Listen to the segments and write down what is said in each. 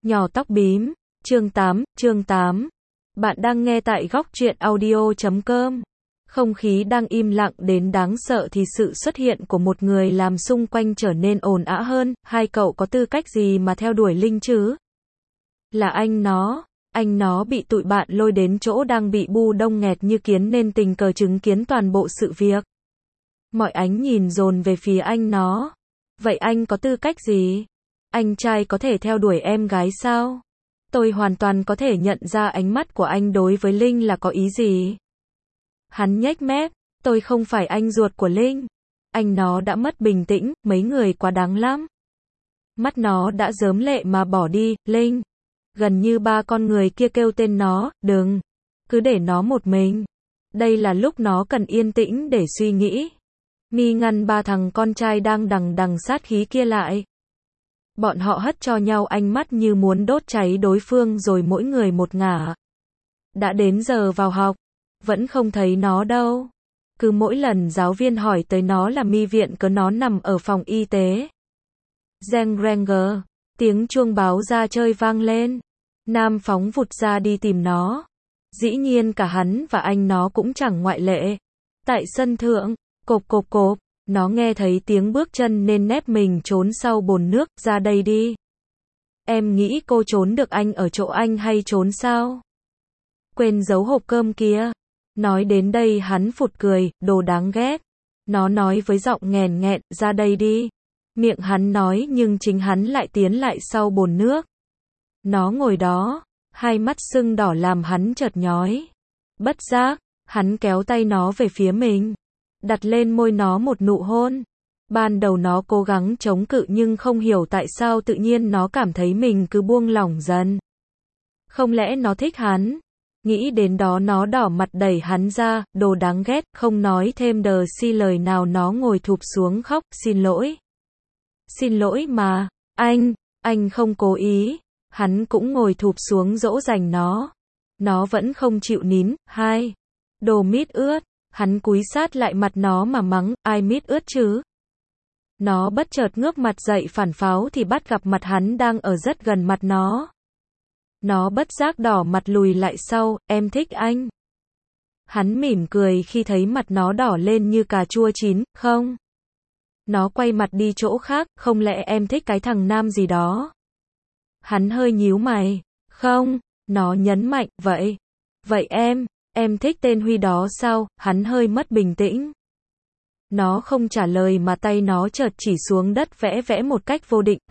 Nhỏ tóc bím, chương 8. Bạn đang nghe tại góc truyện audio.com. Không khí đang im lặng đến đáng sợ thì sự xuất hiện của một người làm xung quanh trở nên ồn ào hơn. Hai cậu có tư cách gì mà theo đuổi Linh chứ? Là anh nó bị tụi bạn lôi đến chỗ đang bị bu đông nghẹt như kiến nên tình cờ chứng kiến toàn bộ sự việc. Mọi ánh nhìn dồn về phía anh nó. Vậy anh có tư cách gì? Anh trai có thể theo đuổi em gái sao? Tôi hoàn toàn có thể nhận ra ánh mắt của anh đối với Linh là có ý gì. Hắn nhếch mép, tôi không phải anh ruột của Linh. Anh nó đã mất bình tĩnh, mấy người quá đáng lắm. Mắt nó đã rớm lệ mà bỏ đi, Linh. Gần như ba con người kia kêu tên nó, đừng. Cứ để nó một mình. Đây là lúc nó cần yên tĩnh để suy nghĩ. Mi ngăn ba thằng con trai đang đằng sát khí kia lại. Bọn họ hất cho nhau ánh mắt như muốn đốt cháy đối phương rồi mỗi người một ngả. Đã đến giờ vào học, vẫn không thấy nó đâu. Cứ mỗi lần giáo viên hỏi tới nó là Mi viện cớ nó nằm ở phòng y tế. Reng renger, tiếng chuông báo ra chơi vang lên. Nam phóng vụt ra đi tìm nó. Dĩ nhiên cả hắn và anh nó cũng chẳng ngoại lệ. Tại sân thượng, cộp, nó nghe thấy tiếng bước chân nên nép mình trốn sau bồn nước, ra đây đi. Em nghĩ cô trốn được anh ở chỗ anh hay trốn sao? Quên giấu hộp cơm kia. Nói đến đây hắn phụt cười, đồ đáng ghét. Nó nói với giọng nghèn nghẹn, ra đây đi. Miệng hắn nói nhưng chính hắn lại tiến lại sau bồn nước. Nó ngồi đó, hai mắt sưng đỏ làm hắn chợt nhói. Bất giác, hắn kéo tay nó về phía mình. Đặt lên môi nó một nụ hôn. Ban đầu nó cố gắng chống cự nhưng không hiểu tại sao tự nhiên nó cảm thấy mình cứ buông lỏng dần. Không lẽ nó thích hắn? Nghĩ đến đó nó đỏ mặt đẩy hắn ra, đồ đáng ghét, không nói thêm đờ si lời nào nó ngồi thụp xuống khóc, xin lỗi. Xin lỗi mà, anh không cố ý. Hắn cũng ngồi thụp xuống dỗ dành nó. Nó vẫn không chịu nín, đồ mít ướt. Hắn cúi sát lại mặt nó mà mắng, ai mít ướt chứ? Nó bất chợt ngước mặt dậy phản pháo thì bắt gặp mặt hắn đang ở rất gần mặt nó. Nó bất giác đỏ mặt lùi lại sau, em thích anh. Hắn mỉm cười khi thấy mặt nó đỏ lên như cà chua chín, không? Nó quay mặt đi chỗ khác, không lẽ em thích cái thằng nam gì đó? Hắn hơi nhíu mày, không, nó nhấn mạnh, vậy em thích tên Huy đó sao? Hắn hơi mất bình tĩnh. Nó không trả lời mà tay nó chợt chỉ xuống đất vẽ một cách vô định,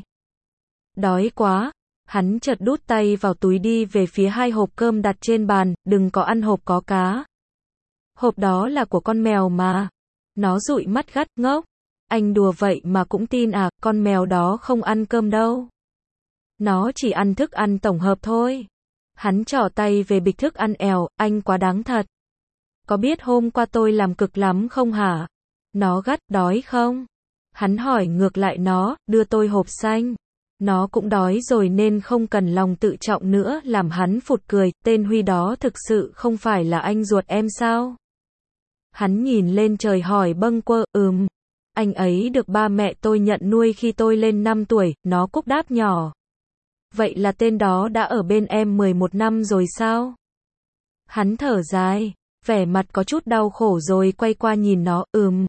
Đói quá. Hắn chợt đút tay vào túi đi về phía hai hộp cơm đặt trên bàn, đừng có ăn hộp có cá. Hộp đó là của con mèo mà. Nó dụi mắt gắt, ngốc. Anh đùa vậy mà cũng tin à, con mèo đó không ăn cơm đâu. Nó chỉ ăn thức ăn tổng hợp thôi. Hắn trỏ tay về bịch thức ăn anh quá đáng thật. Có biết hôm qua tôi làm cực lắm không hả? Nó gắt, đói không? Hắn hỏi ngược lại nó, đưa tôi hộp xanh. Nó cũng đói rồi nên không cần lòng tự trọng nữa, làm hắn phụt cười, tên Huy đó thực sự không phải là anh ruột em sao? Hắn nhìn lên trời hỏi bâng quơ, anh ấy được ba mẹ tôi nhận nuôi khi tôi lên 5 tuổi, nó cúc đáp nhỏ. Vậy là tên đó đã ở bên em 11 năm rồi sao? Hắn thở dài, vẻ mặt có chút đau khổ rồi quay qua nhìn nó,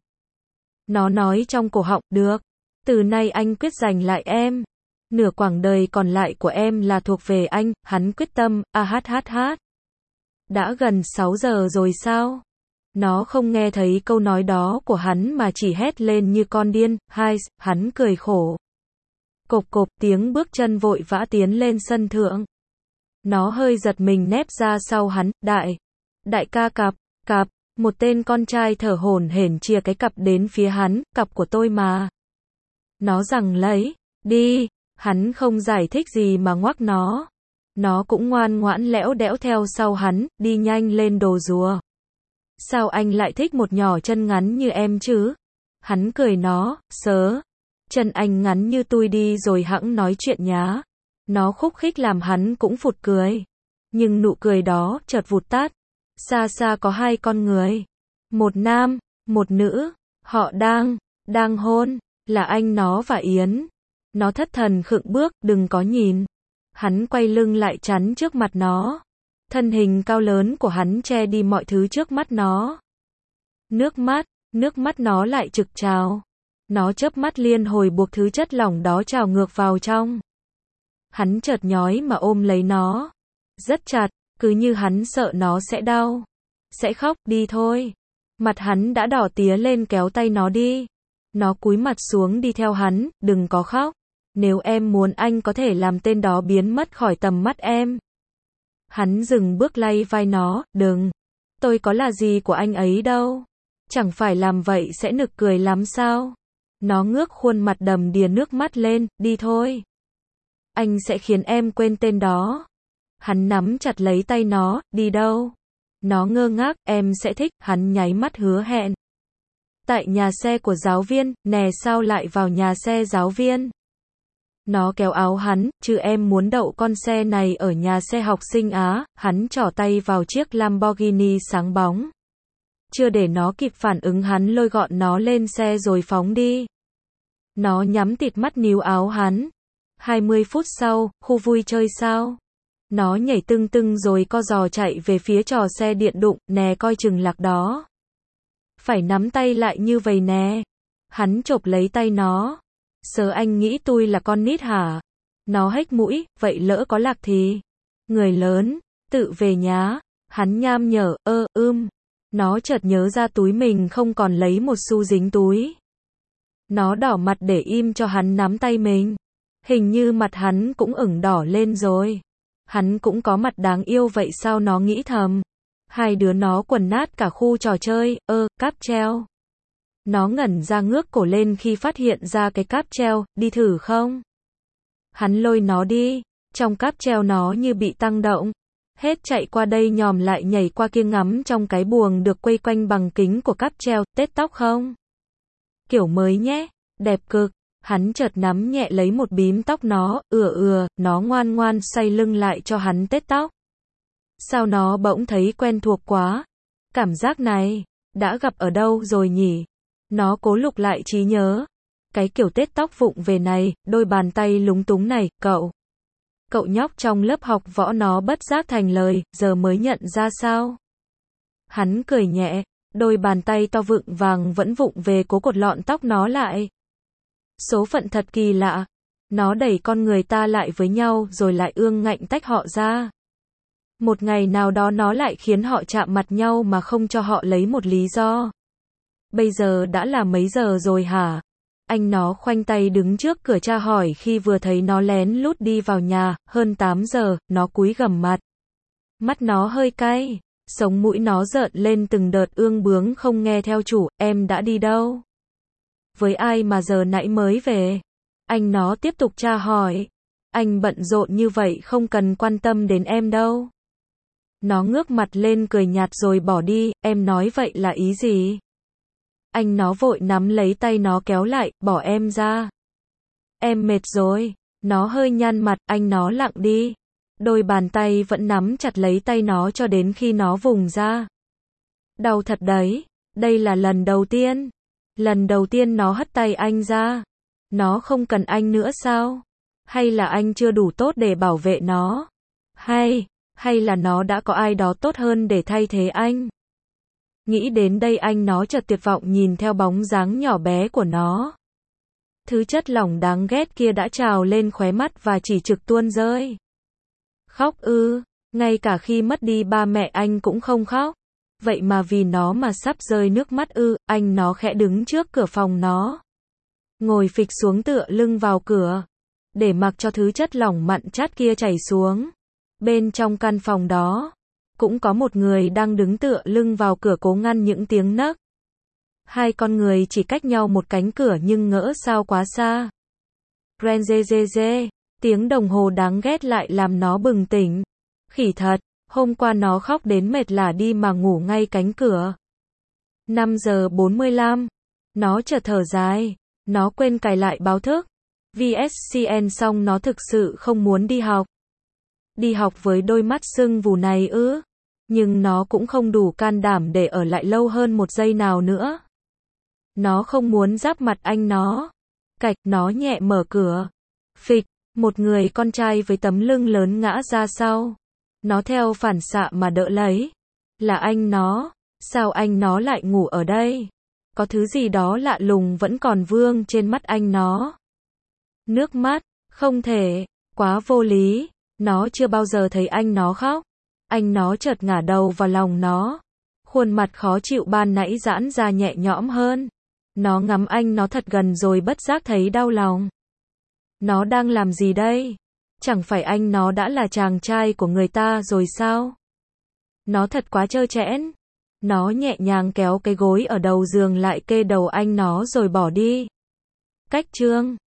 Nó nói trong cổ họng, được. Từ nay anh quyết giành lại em. Nửa quãng đời còn lại của em là thuộc về anh, hắn quyết tâm, Đã gần 6 giờ rồi sao? Nó không nghe thấy câu nói đó của hắn mà chỉ hét lên như con điên, hắn cười khổ. Cộp tiếng bước chân vội vã tiến lên sân thượng. Nó hơi giật mình nép ra sau hắn, đại ca cặp, một tên con trai thở hổn hển chìa cái cặp đến phía hắn, cặp của tôi mà. Nó giằng lấy, đi, hắn không giải thích gì mà ngoắc nó. Nó cũng ngoan ngoãn lẽo đẽo theo sau hắn, đi nhanh lên đồ rùa. Sao anh lại thích một nhỏ chân ngắn như em chứ? Hắn cười nó, sớ. Chân anh ngắn như tôi đi rồi hẵng nói chuyện nhá. Nó khúc khích làm hắn cũng phụt cười. Nhưng nụ cười đó chợt vụt tắt. Xa xa có hai con người. Một nam, một nữ. Họ đang hôn. Là anh nó và Yến. Nó thất thần khựng bước, đừng có nhìn. Hắn quay lưng lại chắn trước mặt nó. Thân hình cao lớn của hắn che đi mọi thứ trước mắt nó. Nước mắt nó lại trực trào. Nó chớp mắt liên hồi buộc thứ chất lỏng đó trào ngược vào trong. Hắn chợt nhói mà ôm lấy nó. Rất chặt, cứ như hắn sợ nó sẽ đau. Sẽ khóc, đi thôi. Mặt hắn đã đỏ tía lên, kéo tay nó đi. Nó cúi mặt xuống đi theo hắn, đừng có khóc. Nếu em muốn anh có thể làm tên đó biến mất khỏi tầm mắt em. Hắn dừng bước lay vai nó, đừng. Tôi có là gì của anh ấy đâu. Chẳng phải làm vậy sẽ nực cười lắm sao? Nó ngước khuôn mặt đầm đìa nước mắt lên, đi thôi. Anh sẽ khiến em quên tên đó. Hắn nắm chặt lấy tay nó, đi đâu? Nó ngơ ngác, em sẽ thích, hắn nháy mắt hứa hẹn. Tại nhà xe của giáo viên, nè sao lại vào nhà xe giáo viên? Nó kéo áo hắn, chứ em muốn đậu con xe này ở nhà xe học sinh á, hắn trỏ tay vào chiếc Lamborghini sáng bóng. Chưa để nó kịp phản ứng hắn lôi gọn nó lên xe rồi phóng đi. Nó nhắm tịt mắt níu áo hắn. 20 phút sau, khu vui chơi sao? Nó nhảy tưng tưng rồi co giò chạy về phía trò xe điện đụng, nè coi chừng lạc đó. Phải nắm tay lại như vậy nè. Hắn chộp lấy tay nó. Sớ anh nghĩ tôi là con nít hả? Nó hếch mũi, vậy lỡ có lạc thì? Người lớn, tự về nhá. Hắn nham nhở, Nó chợt nhớ ra túi mình không còn lấy một xu dính túi. Nó đỏ mặt để im cho hắn nắm tay mình. Hình như mặt hắn cũng ửng đỏ lên rồi. Hắn cũng có mặt đáng yêu vậy sao, nó nghĩ thầm. Hai đứa nó quần nát cả khu trò chơi, cáp treo. Nó ngẩn ra ngước cổ lên khi phát hiện ra cái cáp treo, đi thử không? Hắn lôi nó đi, trong cáp treo nó như bị tăng động. Hết chạy qua đây nhòm lại nhảy qua kia ngắm trong cái buồng được quây quanh bằng kính của cáp treo, tết tóc không? Kiểu mới nhé, đẹp cực. Hắn chợt nắm nhẹ lấy một bím tóc nó, nó ngoan ngoan xoay lưng lại cho hắn tết tóc. Sao nó bỗng thấy quen thuộc quá? Cảm giác này, đã gặp ở đâu rồi nhỉ? Nó cố lục lại trí nhớ. Cái kiểu tết tóc vụng về này, đôi bàn tay lúng túng này, Cậu nhóc trong lớp học võ, nó bất giác thành lời, giờ mới nhận ra sao? Hắn cười nhẹ, đôi bàn tay to vựng vàng vẫn vụng về cố cột lọn tóc nó lại. Số phận thật kỳ lạ. Nó đẩy con người ta lại với nhau rồi lại ương ngạnh tách họ ra. Một ngày nào đó nó lại khiến họ chạm mặt nhau mà không cho họ lấy một lý do. Bây giờ đã là mấy giờ rồi hả? Anh nó khoanh tay đứng trước cửa tra hỏi khi vừa thấy nó lén lút đi vào nhà. Hơn 8 giờ, nó cúi gằm mặt. Mắt nó hơi cay, sống mũi nó rợn lên từng đợt ương bướng, không nghe theo chủ. Em đã đi đâu? Với ai mà giờ nãy mới về? Anh nó tiếp tục tra hỏi. Anh bận rộn như vậy không cần quan tâm đến em đâu. Nó ngước mặt lên cười nhạt rồi bỏ đi. Em nói vậy là ý gì? Anh nó vội nắm lấy tay nó kéo lại, bỏ em ra. Em mệt rồi. Nó hơi nhăn mặt, anh nó lặng đi. Đôi bàn tay vẫn nắm chặt lấy tay nó cho đến khi nó vùng ra. Đau thật đấy. Đây là lần đầu tiên. Lần đầu tiên nó hất tay anh ra. Nó không cần anh nữa sao? Hay là anh chưa đủ tốt để bảo vệ nó? Hay là nó đã có ai đó tốt hơn để thay thế anh? Nghĩ đến đây anh nó chợt tuyệt vọng nhìn theo bóng dáng nhỏ bé của nó. Thứ chất lỏng đáng ghét kia đã trào lên khóe mắt và chỉ trực tuôn rơi. Khóc ư? Ngay cả khi mất đi ba mẹ anh cũng không khóc. Vậy mà vì nó mà sắp rơi nước mắt ư? Anh nó khẽ đứng trước cửa phòng nó. Ngồi phịch xuống tựa lưng vào cửa. Để mặc cho thứ chất lỏng mặn chát kia chảy xuống. Bên trong căn phòng đó, cũng có một người đang đứng tựa lưng vào cửa cố ngăn những tiếng nấc. Hai con người chỉ cách nhau một cánh cửa nhưng ngỡ sao quá xa. Renzezeze, tiếng đồng hồ đáng ghét lại làm nó bừng tỉnh. Khỉ thật, hôm qua nó khóc đến mệt lả đi mà ngủ ngay cánh cửa. 5 giờ 45, nó chợt thở dài, nó quên cài lại báo thức. VSCN xong nó thực sự không muốn đi học. Đi học với đôi mắt sưng vù này ư? Nhưng nó cũng không đủ can đảm để ở lại lâu hơn một giây nào nữa. Nó không muốn giáp mặt anh nó. Cạch, nó nhẹ mở cửa. Phịch, Một người con trai với tấm lưng lớn ngã ra sau. Nó theo phản xạ mà đỡ lấy. Là anh nó. Sao anh nó lại ngủ ở đây? Có thứ gì đó lạ lùng vẫn còn vương trên mắt anh nó. Nước mắt. Không thể. Quá vô lý. Nó chưa bao giờ thấy anh nó khóc. Anh nó chợt ngả đầu vào lòng nó. Khuôn mặt khó chịu ban nãy giãn ra nhẹ nhõm hơn. Nó ngắm anh nó thật gần rồi bất giác thấy đau lòng. Nó đang làm gì đây? Chẳng phải anh nó đã là chàng trai của người ta rồi sao? Nó thật quá trơ trẽn. Nó nhẹ nhàng kéo cái gối ở đầu giường lại kê đầu anh nó rồi bỏ đi. Cách chương